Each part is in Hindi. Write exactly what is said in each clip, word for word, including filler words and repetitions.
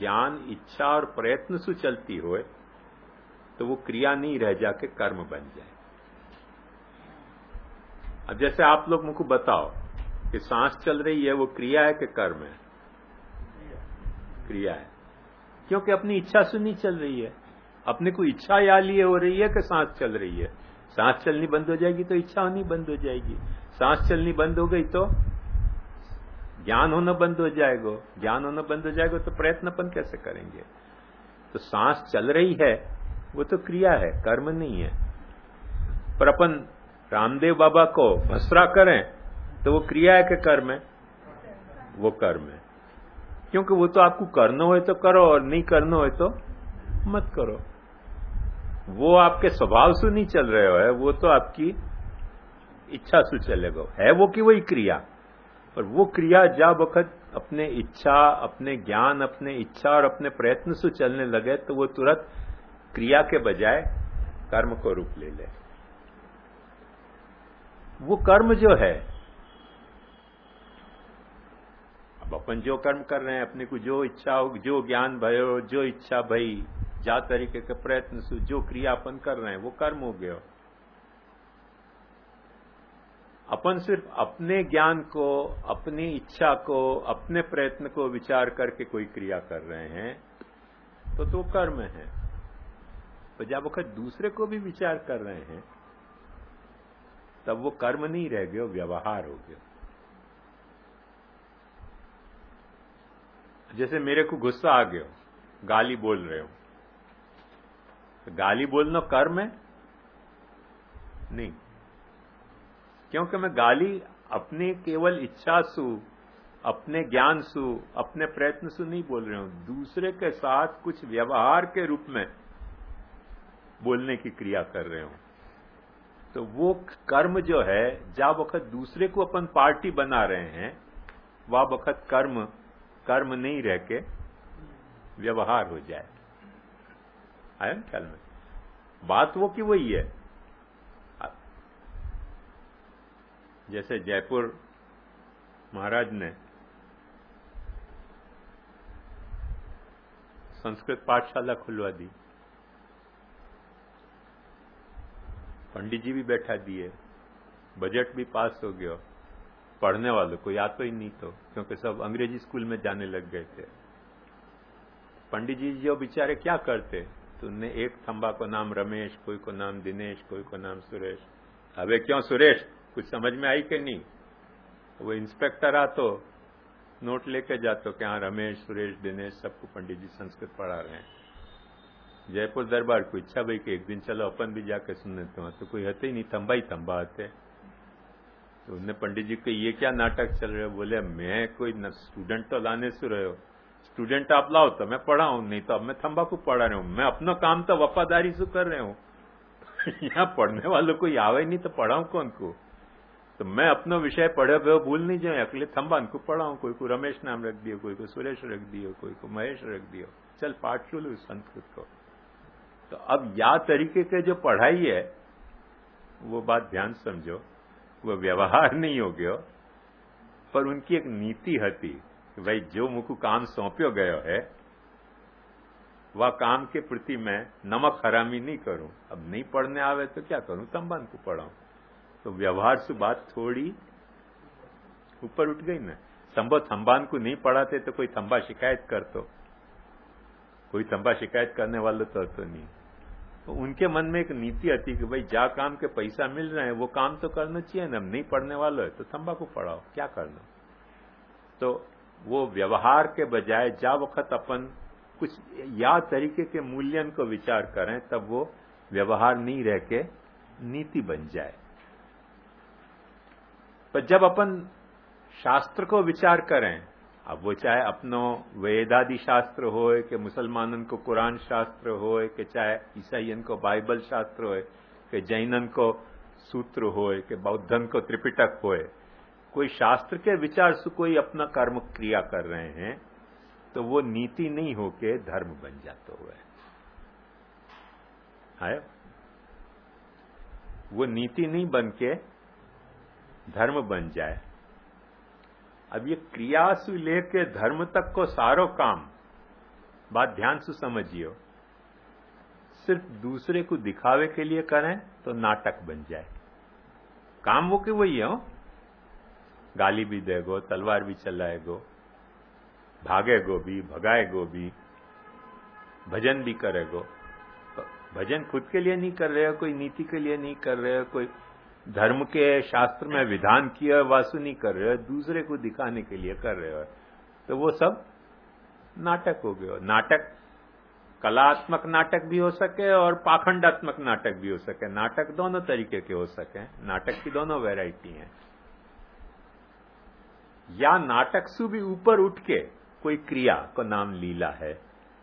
ज्ञान इच्छा और प्रयत्न से चलती हो तो वो क्रिया नहीं रह जाके कर्म बन जाए। अब जैसे आप लोग मुझको बताओ कि सांस चल रही है, वो क्रिया है कि कर्म है? क्रिया है, क्योंकि अपनी इच्छा से नहीं चल रही है। अपने को इच्छा या लिए हो रही है कि सांस चल रही है। सांस चलनी बंद हो जाएगी तो इच्छा होनी बंद हो जाएगी। सांस चलनी बंद हो गई तो ज्ञान होना बंद हो जाएगा। ज्ञान होना बंद हो जाएगा तो प्रयत्न अपन कैसे करेंगे? तो सांस चल रही है वो तो क्रिया है, कर्म नहीं है। पर अपन रामदेव बाबा को मसरा करें तो वो क्रिया है कि कर्म है? वो कर्म है, क्योंकि वो तो आपको करना हो तो करो और नहीं करना हो तो मत करो। वो आपके स्वभाव से नहीं चल रहे हो है, वो तो आपकी इच्छा से चलेगा। है वो कि वही क्रिया, पर वो क्रिया जब वक्त अपने इच्छा, अपने ज्ञान, अपने इच्छा और अपने प्रयत्न से चलने लगे तो वो तुरंत क्रिया के बजाय कर्म को रूप ले ले। वो कर्म जो है, अब अपन जो कर्म कर रहे हैं, अपने को जो इच्छा हो, जो ज्ञान भयो, जो इच्छा भई, जा तरीके के प्रयत्न से जो क्रिया अपन कर रहे हैं वो कर्म हो गया। अपन सिर्फ अपने ज्ञान को, अपनी इच्छा को, अपने प्रयत्न को विचार करके कोई क्रिया कर रहे हैं तो तो कर्म है। तो जब वक्त दूसरे को भी विचार कर रहे हैं तब वो कर्म नहीं रह गया, व्यवहार हो गया। जैसे मेरे को गुस्सा आ गया, गाली बोल रहे हो, तो गाली बोलना कर्म है? नहीं, क्योंकि मैं गाली अपने केवल इच्छा सु, अपने ज्ञान सु, अपने प्रयत्न सु नहीं बोल रहे हूं, दूसरे के साथ कुछ व्यवहार के रूप में बोलने की क्रिया कर रहे हूं। तो वो कर्म जो है, जब वक्त दूसरे को अपन पार्टी बना रहे हैं वह वक्त कर्म कर्म नहीं रह के व्यवहार हो जाए। आया ना ख्याल में? बात वो की वही है। जैसे जयपुर महाराज ने संस्कृत पाठशाला खुलवा दी, पंडित जी भी बैठा दिए, बजट भी पास हो गया, पढ़ने वालों को याद तो ही नहीं, तो क्योंकि सब अंग्रेजी स्कूल में जाने लग गए थे। पंडित जी जो बेचारे क्या करते, तो उनने एक थंबा को नाम रमेश, कोई को नाम दिनेश, कोई को नाम सुरेश। अबे क्यों सुरेश, कुछ समझ में आई कि नहीं? वो इंस्पेक्टर आ तो नोट लेके जाते कि हाँ रमेश, सुरेश, दिनेश सबको पंडित जी संस्कृत पढ़ा रहे हैं। जयपुर दरबार को इच्छा भाई कि एक दिन चलो अपन भी जाके सुनने, तो तो कोई हते ही नहीं, थंबा ही थंबा आते। तो उनने पंडित जी को ये क्या नाटक चल रहे हो? बोले मैं कोई स्टूडेंट तो लाने से रहे हो, स्टूडेंट आप लाओ तो मैं पढ़ाऊं, नहीं तो अब मैं थंबा को पढ़ा रहा हूं। मैं अपना काम तो वफादारी से कर रहे हूं यहाँ पढ़ने वालों को आवे नहीं तो पढ़ाऊं कौन को? तो मैं अपना विषय पढ़े हुए भूल नहीं जाए, अगले थंबान को पढ़ाऊं। कोई को रमेश नाम रख दियो, कोई को सुरेश रख दियो, कोई को महेश रख दियो, चल पाठ शुरू संस्कृत को। तो अब या तरीके के जो पढ़ाई है वो बात ध्यान समझो, वो व्यवहार नहीं हो गया, पर उनकी एक नीति हती कि भाई जो मुझको काम सौंप्यो गयो है वह काम के प्रति मैं नमक हरामी नहीं करूं। अब नहीं पढ़ने आवे तो क्या करूं, थंबान को पढ़ाऊं। तो व्यवहार से बात थोड़ी ऊपर उठ गई ना। संभव थंबान को नहीं पढ़ाते तो कोई थंबा शिकायत कर, तो कोई थंबा शिकायत करने वाला तो, तो नहीं। तो उनके मन में एक नीति आती कि भाई जा काम के पैसा मिल रहे हैं वो काम तो करना चाहिए ना। नहीं पढ़ने वाला है तो थंबा को पढ़ाओ, क्या करना। तो वो व्यवहार के बजाय जा वक्त अपन कुछ या तरीके के मूल्यन को विचार करें तब वो व्यवहार नहीं रह के नीति बन जाए। पर जब अपन शास्त्र को विचार करें, अब वो चाहे अपनो वेदादि शास्त्र होए कि मुसलमानन को कुरान शास्त्र होए कि चाहे ईसाइयन को बाइबल शास्त्र होए कि जैनन को सूत्र होए कि बौद्धन को त्रिपिटक होए, कोई शास्त्र के विचार से कोई अपना कर्म क्रिया कर रहे हैं तो वो नीति नहीं होके धर्म बन जाता हुआ है। वो नीति नहीं बन के धर्म बन जाए। अब ये क्रिया से लेके धर्म तक को सारो काम बात ध्यान से समझियो, सिर्फ दूसरे को दिखावे के लिए करें तो नाटक बन जाए। काम वो के वही है, गाली भी देगो, तलवार भी चलाएगो, भागेगो भी, भगाएगो भी, भजन भी करेगो। तो भजन खुद के लिए नहीं कर रहे हो, कोई नीति के लिए नहीं कर रहे हो, कोई धर्म के शास्त्र में विधान किया वासु नहीं कर रहे हो, दूसरे को दिखाने के लिए कर रहे हो, तो वो सब नाटक हो गया। नाटक कलात्मक नाटक भी हो सके और पाखंडात्मक नाटक भी हो सके। नाटक दोनों तरीके के हो सके, नाटक की दोनों वैरायटी हैं। या नाटक से भी ऊपर उठ के कोई क्रिया को नाम लीला है,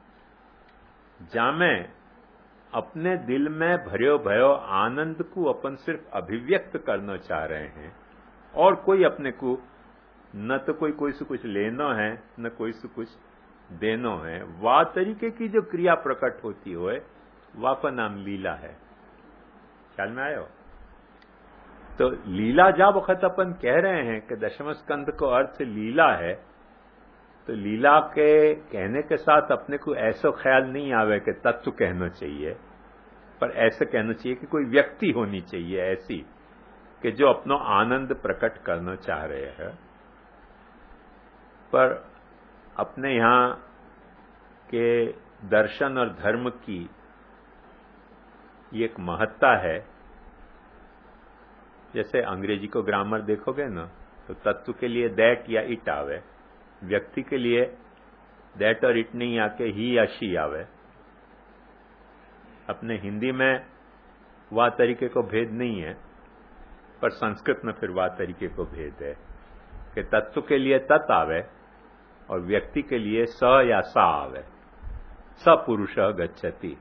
जामे अपने दिल में भर्यो भयो आनंद को अपन सिर्फ अभिव्यक्त करना चाह रहे हैं और कोई अपने को न तो कोई कोई से कुछ लेना है न कोई से कुछ देनो है। वह तरीके की जो क्रिया प्रकट होती हो वह का नाम लीला है। ख्याल में आयो? तो लीला जब वक्त अपन कह रहे हैं कि दशम स्कंध को अर्थ लीला है, तो लीला के कहने के साथ अपने को ऐसा ख्याल नहीं आवे कि तत्व कहना चाहिए, पर ऐसे कहना चाहिए कि कोई व्यक्ति होनी चाहिए ऐसी कि जो अपना आनंद प्रकट करना चाह रहे हैं। पर अपने यहां के दर्शन और धर्म की ये एक महत्ता है। जैसे अंग्रेजी को ग्रामर देखोगे ना, तो तत्व के लिए दैट या इट आवे, व्यक्ति के लिए दैट और इट नहीं आके ही या शी आवे। अपने हिंदी में वह तरीके को भेद नहीं है, पर संस्कृत में फिर वह तरीके को भेद है कि तत्व के लिए तत् आवे और व्यक्ति के लिए स या सा आवे। स पुरुषः गच्छति,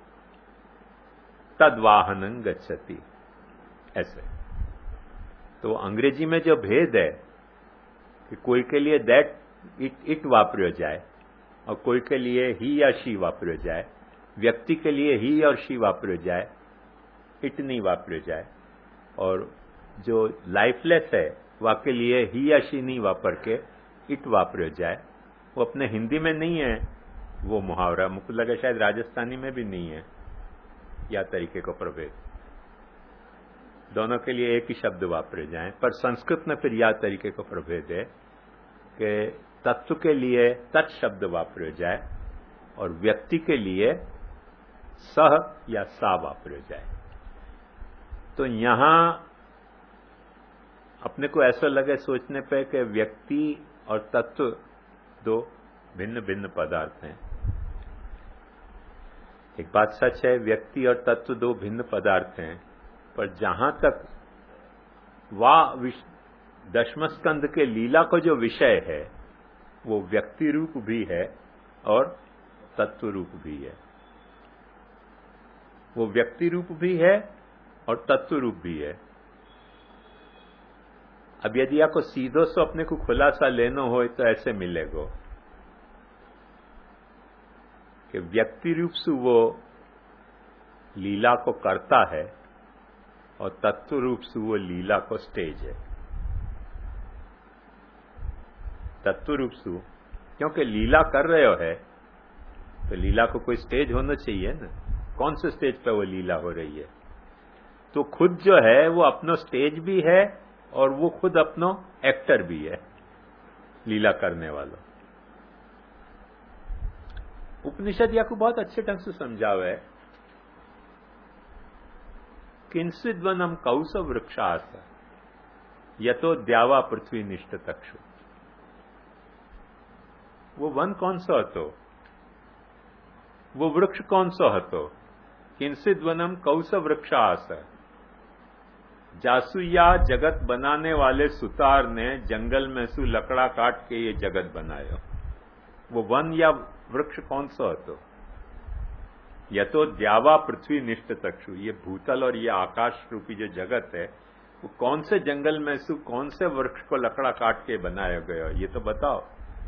तद्वाहनं गच्छति, ऐसे। तो अंग्रेजी में जो भेद है कि कोई के लिए दैट इट इट वापरो जाए और कोई के लिए ही या शी वापरो जाए, व्यक्ति के लिए ही और शी वापरो जाए, इट नहीं वापरो जाए, और जो लाइफलेस है वह के लिए ही या शी नहीं वापर के इट वापरो जाए, वो अपने हिंदी में नहीं है वो मुहावरा। मुझको लगा शायद राजस्थानी में भी नहीं है या तरीके को प्रभेद, दोनों के लिए एक ही शब्द वापरे जाएं। पर संस्कृत में फिर यह तरीके को प्रभेद है कि तत्व के लिए तत् शब्द वापरे जाए और व्यक्ति के लिए सह या सा वापरे जाए। तो यहां अपने को ऐसा लगे सोचने पे कि व्यक्ति और तत्व दो भिन्न भिन्न पदार्थ हैं। एक बात सच है, व्यक्ति और तत्व दो भिन्न पदार्थ हैं, पर जहां तक वह दशम स्कंध के लीला को जो विषय है वो व्यक्ति रूप भी है और तत्व रूप भी है। वो व्यक्ति रूप भी है और तत्व रूप भी है। अब यदि आपको सीधो से अपने को खुलासा लेना हो तो ऐसे मिलेगा कि व्यक्ति रूप से वो लीला को करता है और तत्व रूप से वो लीला को स्टेज है। तत्व रूप से क्योंकि लीला कर रहे हो है तो लीला को कोई स्टेज होना चाहिए ना। कौन से स्टेज पे वो लीला हो रही है? तो खुद जो है वो अपना स्टेज भी है और वो खुद अपना एक्टर भी है, लीला करने वाला। उपनिषद या को बहुत अच्छे ढंग से समझावा है। किंचिद वनम कौस वृक्षास यतो द्यावा पृथ्वी निष्ठ तक्षु। वो वन कौन सा हतो, वो वृक्ष कौन सा हतो? किंचिद वनम कौस वृक्षास, जासु या जगत बनाने वाले सुतार ने जंगल में सु लकड़ा काट के ये जगत बनाया। वो वन या वृक्ष कौन सा हतो? यतो द्यावा पृथ्वी निष्ठ तक्षु। ये भूतल और ये आकाश रूपी जो जगत है वो कौन से जंगल में से कौन से वृक्ष को लकड़ा काट के बनाया गया, ये तो बताओ।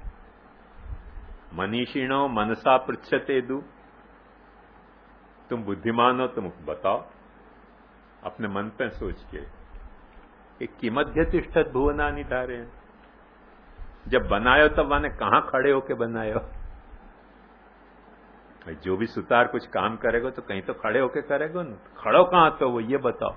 मनीषिणो मनसा पृच्छते दु, तुम बुद्धिमान हो तुम बताओ अपने मन पे सोच के कि किमध्य तिष्ठत भुवनानि धारे। जब बनायो तब माने कहां खड़े होके बनायो? जो भी सुतार कुछ काम करेगा तो कहीं तो खड़े होके करेगा ना, खड़ो कहां तो वो ये बताओ।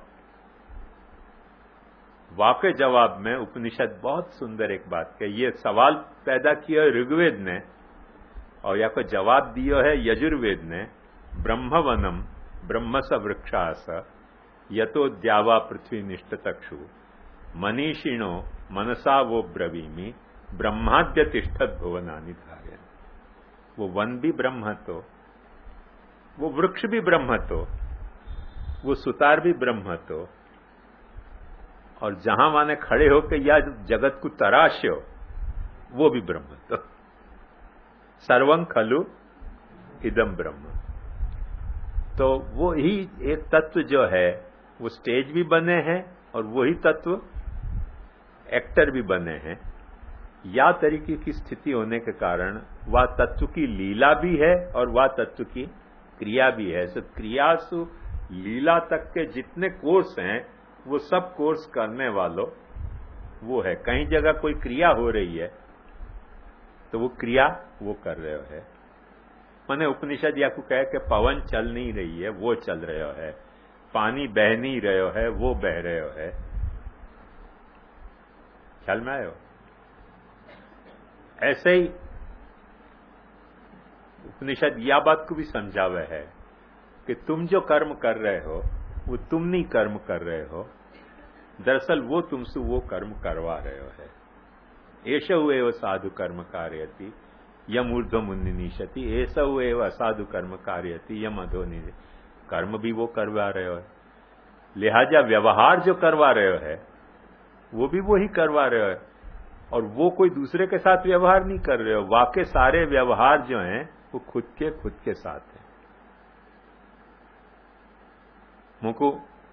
वाकई जवाब में उपनिषद बहुत सुंदर एक बात कही, ये सवाल पैदा किया ऋग्वेद ने और या को जवाब दियो है यजुर्वेद ने। ब्रह्मवनम ब्रह्म स वृक्षास यतो द्यावा पृथ्वी निष्ठ तक्षु मनीषिणो मनसा वो ब्रवीमी ब्रह्माद्य तिष्ठत भुवनानि धार्यन्। वो वन भी ब्रह्म तो, वो वृक्ष भी ब्रह्म तो, वो सुतार भी ब्रह्म तो, और जहां माने खड़े होकर या जगत को तराश्यो वो भी ब्रह्म तो। सर्वं खलु इदम ब्रह्म। तो वो ही एक तत्व जो है वो स्टेज भी बने हैं और वही तत्व एक्टर भी बने हैं। या तरीके की स्थिति होने के कारण वह तत्व की लीला भी है और वह तत्व की क्रिया भी है। सो क्रिया सु लीला तक के जितने कोर्स हैं वो सब कोर्स करने वालों वो है। कहीं जगह कोई क्रिया हो रही है तो वो क्रिया वो कर रहे हो है। मैंने उपनिषद या को कहे कि पवन चल नहीं रही है वो चल रहे हो है, पानी बह नहीं रहे है वो बह रहे हो है। ख्याल में आयो? ऐसे ही उपनिषद या बात को भी समझावे है कि तुम जो कर्म कर रहे हो वो तुम नहीं कर्म कर रहे हो, दरअसल वो तुमसे वो कर्म करवा रहे हो है। एषौ एव साधु कर्म कार्यति यम ऊर्ध्व मुनिनिशति, एषौ एव असाधु कर्म कार्यति यम अधोनि। कर्म भी वो करवा रहे हो, लिहाजा व्यवहार जो करवा रहे हो है वो भी वो ही करवा रहे हो, और वो कोई दूसरे के साथ व्यवहार नहीं कर रहे हो। वाकई सारे व्यवहार जो हैं वो खुद के खुद के साथ है। मुझको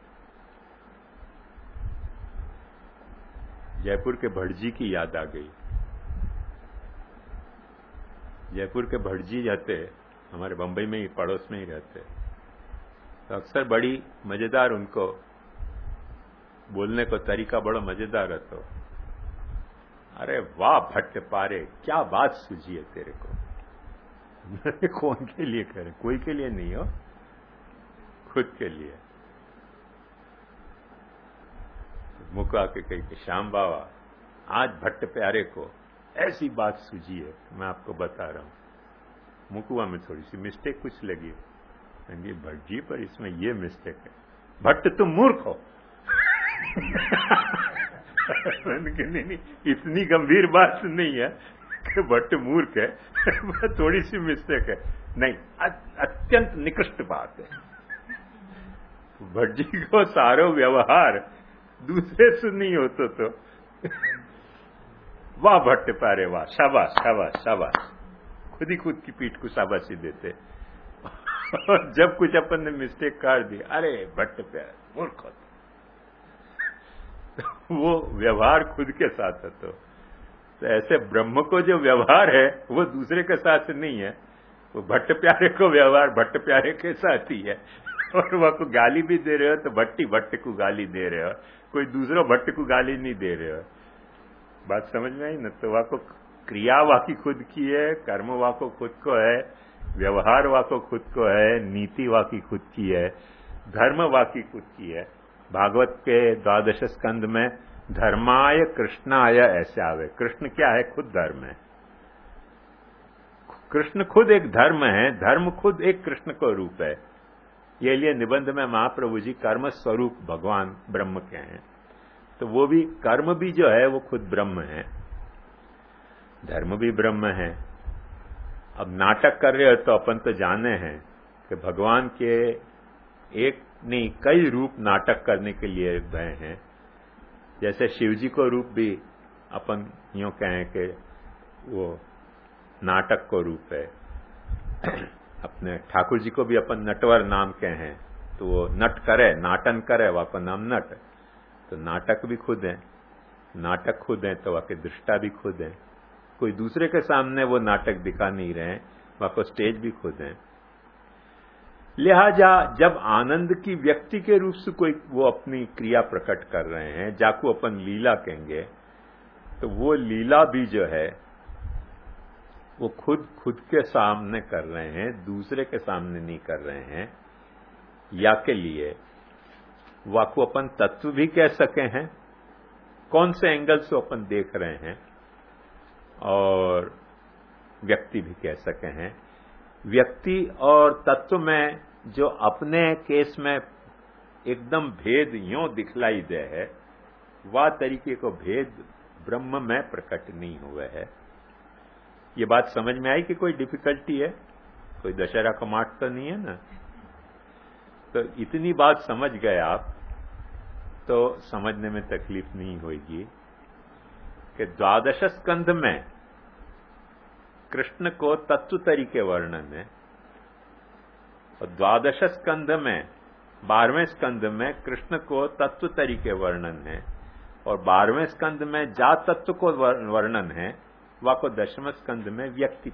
जयपुर के भटजी की याद आ गई। जयपुर के भटजी रहते हमारे बंबई में ही पड़ोस में ही रहते, तो अक्सर बड़ी मजेदार उनको बोलने को तरीका बड़ा मजेदार रहता। अरे वाह भट्ट पारे, क्या बात सूझी है तेरे को। कौन के लिए करे? कोई के लिए नहीं हो, खुद के लिए। मुख आके कही कि श्याम बाबा आज भट्ट प्यारे को ऐसी बात सूझी है, मैं आपको बता रहा हूं। मुकुआ में थोड़ी सी मिस्टेक कुछ लगी, कहेंगे भट्ट जी पर इसमें ये मिस्टेक है, भट्ट तुम मूर्ख हो। नहीं नहीं, इतनी गंभीर बात नहीं है कि भट्ट मूर्ख है, थोड़ी सी मिस्टेक है। नहीं, अत्यंत निकृष्ट बात है। भट्ट जी को सारो व्यवहार दूसरे से नहीं होता तो वाह भट्ट पारे वाह, शाबाश शाबाश शाबाश, खुद ही खुद की पीठ को शाबाशी देते। और जब कुछ अपन ने मिस्टेक कर दी, अरे भट्ट प्यारे मूर्ख होता, वो व्यवहार खुद के साथ है। तो, तो ऐसे ब्रह्म को जो व्यवहार है वो दूसरे के साथ नहीं है, वो भट्ट प्यारे को व्यवहार भट्ट प्यारे के साथ ही है। और वह को गाली भी दे रहे हो तो भट्टी भट्ट को गाली दे रहे हो, कोई दूसरा भट्ट को गाली नहीं दे रहे हो। बात समझ में आई न? तो वह को क्रिया वाकी खुद की है, कर्म वाको खुद को है, व्यवहार वाको खुद को है, नीति वाकी खुद की है, धर्म वाकी खुद की है। भागवत के द्वादश स्कंद में धर्माय कृष्णाय ऐसे आवे। कृष्ण क्या है? खुद धर्म है। कृष्ण खुद एक धर्म है, धर्म खुद एक कृष्ण को रूप है। ये लिए निबंध में महाप्रभु जी कर्म स्वरूप भगवान ब्रह्म के हैं, तो वो भी कर्म भी जो है वो खुद ब्रह्म है, धर्म भी ब्रह्म है। अब नाटक कर रहे हो तो अपन तो जाने हैं कि भगवान के एक नहीं कई रूप नाटक करने के लिए गए हैं। जैसे शिव जी को रूप भी अपन यूं कहें कि वो नाटक को रूप है। अपने ठाकुर जी को भी अपन नटवर नाम के हैं, तो वो नट करे, नाटन करे, वह को नाम नट। तो नाटक भी खुद है, नाटक खुद है तो वह के दृष्टा भी खुद है। कोई दूसरे के सामने वो नाटक दिखा नहीं रहे, वह को स्टेज भी खुद है। लिहाजा जब आनंद की व्यक्ति के रूप से कोई वो अपनी क्रिया प्रकट कर रहे हैं, जाको अपन लीला कहेंगे, तो वो लीला भी जो है वो खुद खुद के सामने कर रहे हैं, दूसरे के सामने नहीं कर रहे हैं। या के लिए वाको अपन तत्व भी कह सके हैं, कौन से एंगल से अपन देख रहे हैं, और व्यक्ति भी कह सके हैं। व्यक्ति और तत्व में जो अपने केस में एकदम भेद यों दिखलाई दे है, वह तरीके को भेद ब्रह्म में प्रकट नहीं हुए है। ये बात समझ में आई कि कोई डिफिकल्टी है? कोई दशहरा का माठ तो नहीं है ना? तो इतनी बात समझ गए आप तो समझने में तकलीफ नहीं होगी कि द्वादश स्कंध में कृष्ण को तत्व तरीके वर्णन है, और द्वादश स्कंध में बारहवें स्कंध में कृष्ण को तत्व तरीके वर्णन है, और बारहवें स्कंध में जा तत्व को वर्णन है, वह को दशम स्कंध में व्यक्ति